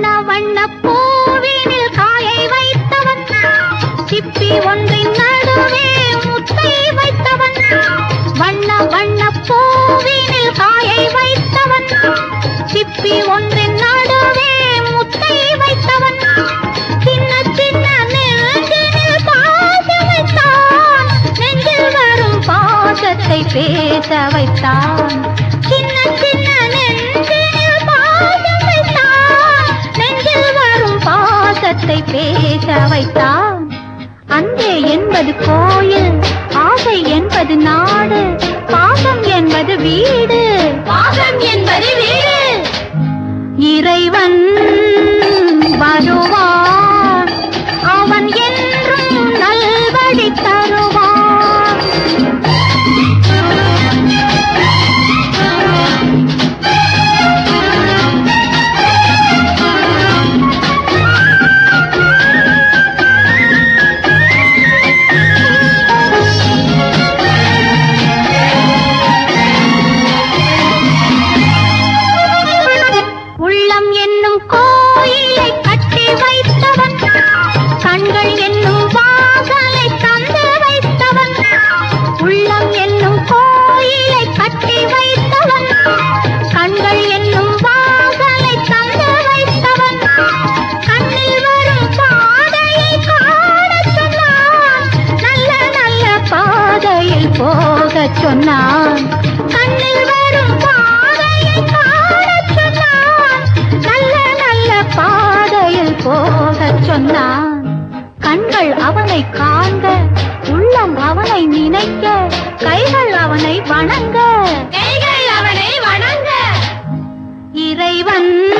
வண்ண பூவினில் காயை வைத்தவன் சிப்பி ஒன்றின் நடுவே முத்தை வைத்தவன் வண்ண வண்ண பூவினில் காயை வைத்தவன் சிப்பி ஒன்றின் நடுவே முத்தை வைத்தவன் சின்ன சின்ன நெஞ்சினில் பாசம் வைத்தான் நெஞ்சில் வரும் பாசத்தை பேச வைத்தான் சின்ன சின்ன நெஞ்சினில் பாசம் வைத்தான் நெஞ்சில் வரும் பாசத்தை பேச வைத்தான் அன்பே என்பது கோயில் ஆசை என்பது நாடு பாசம் என்பது வீடு பாசம் என்பது வீடு இறைவன் வருவான் அவன் என்றும் நல்வழி தருவான் உள்ளம் என்னும் கோயிலை கட்டி வைத்தவன் கண்கள் என்னும் வாசலை தந்து வைத்தவன் உள்ளம் என்னும் கோயிலை கட்டி வைத்தவன் கண்கள் என்னும் வாசலை தந்து வைத்தவன் கண்ணில் வரும் பாதையை காணச் சொன்னான் நல்ல நல்ல பாதையில் போகச் சொன்னான் கண்ணில் வரும் பாதையை காணச் சொன்னான் நல்ல நல்ல பாதையில் போகச் சொன்னான் கண்கள் அவனை காண்க உள்ளம் அவனை நினைக்க கைகள் அவனை வணங்க இறைவன்